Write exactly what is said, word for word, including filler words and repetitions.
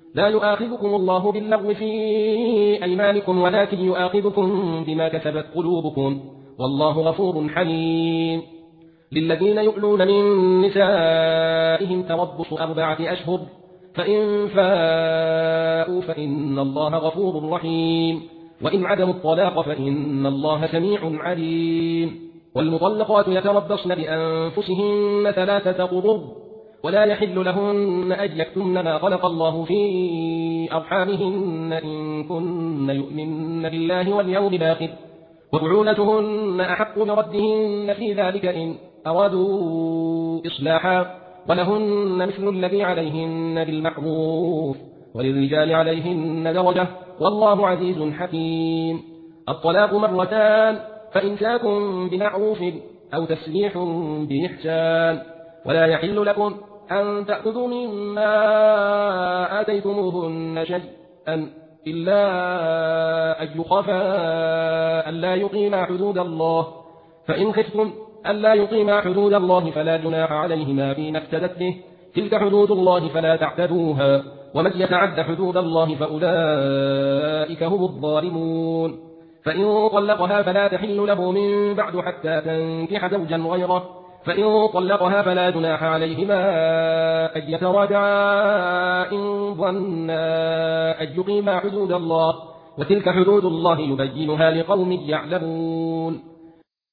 لا يؤاخذكم الله باللغو في أيمانكم ولكن يؤاخذكم بما كسبت قلوبكم والله غفور حليم. للذين يؤلون من نسائهم تربص أربعة أشهر فإن فاءوا فإن الله غفور رحيم وإن عدموا الطلاق فإن الله سميع عليم. والمطلقات يتربصن بأنفسهن ثلاثة قرور ولا يحل لهن أن يكتمن ما خلق الله في أرحامهن إن كن يؤمن بالله واليوم الآخر وبعولتهن أحق بردهن في ذلك إن أرادوا إصلاحا ولهن مثل الذي عليهن بالمعروف وللرجال عليهن درجة والله عزيز حكيم. الطلاق مرتان فإمساك بمعروف أو تسريح بإحسان ولا يحل لكم أن تأخذوا مما آتيتموهن شيئا إلا أن يخافا ألا يقيما حدود الله فإن خفتم ألا يقيما حدود الله فلا جناح عليهما فيما افتدت به تلك حدود الله فلا تعتدوها ومن يتعد حدود الله فأولئك هم الظالمون. فإن طلقها فلا تحل له من بعد حتى تنكح زوجا غيره فإن طلقها فلا جناح عليهما أن يتراجعا إن ظنا أن يقيما حدود الله وتلك حدود الله يبينها لقوم يعلمون.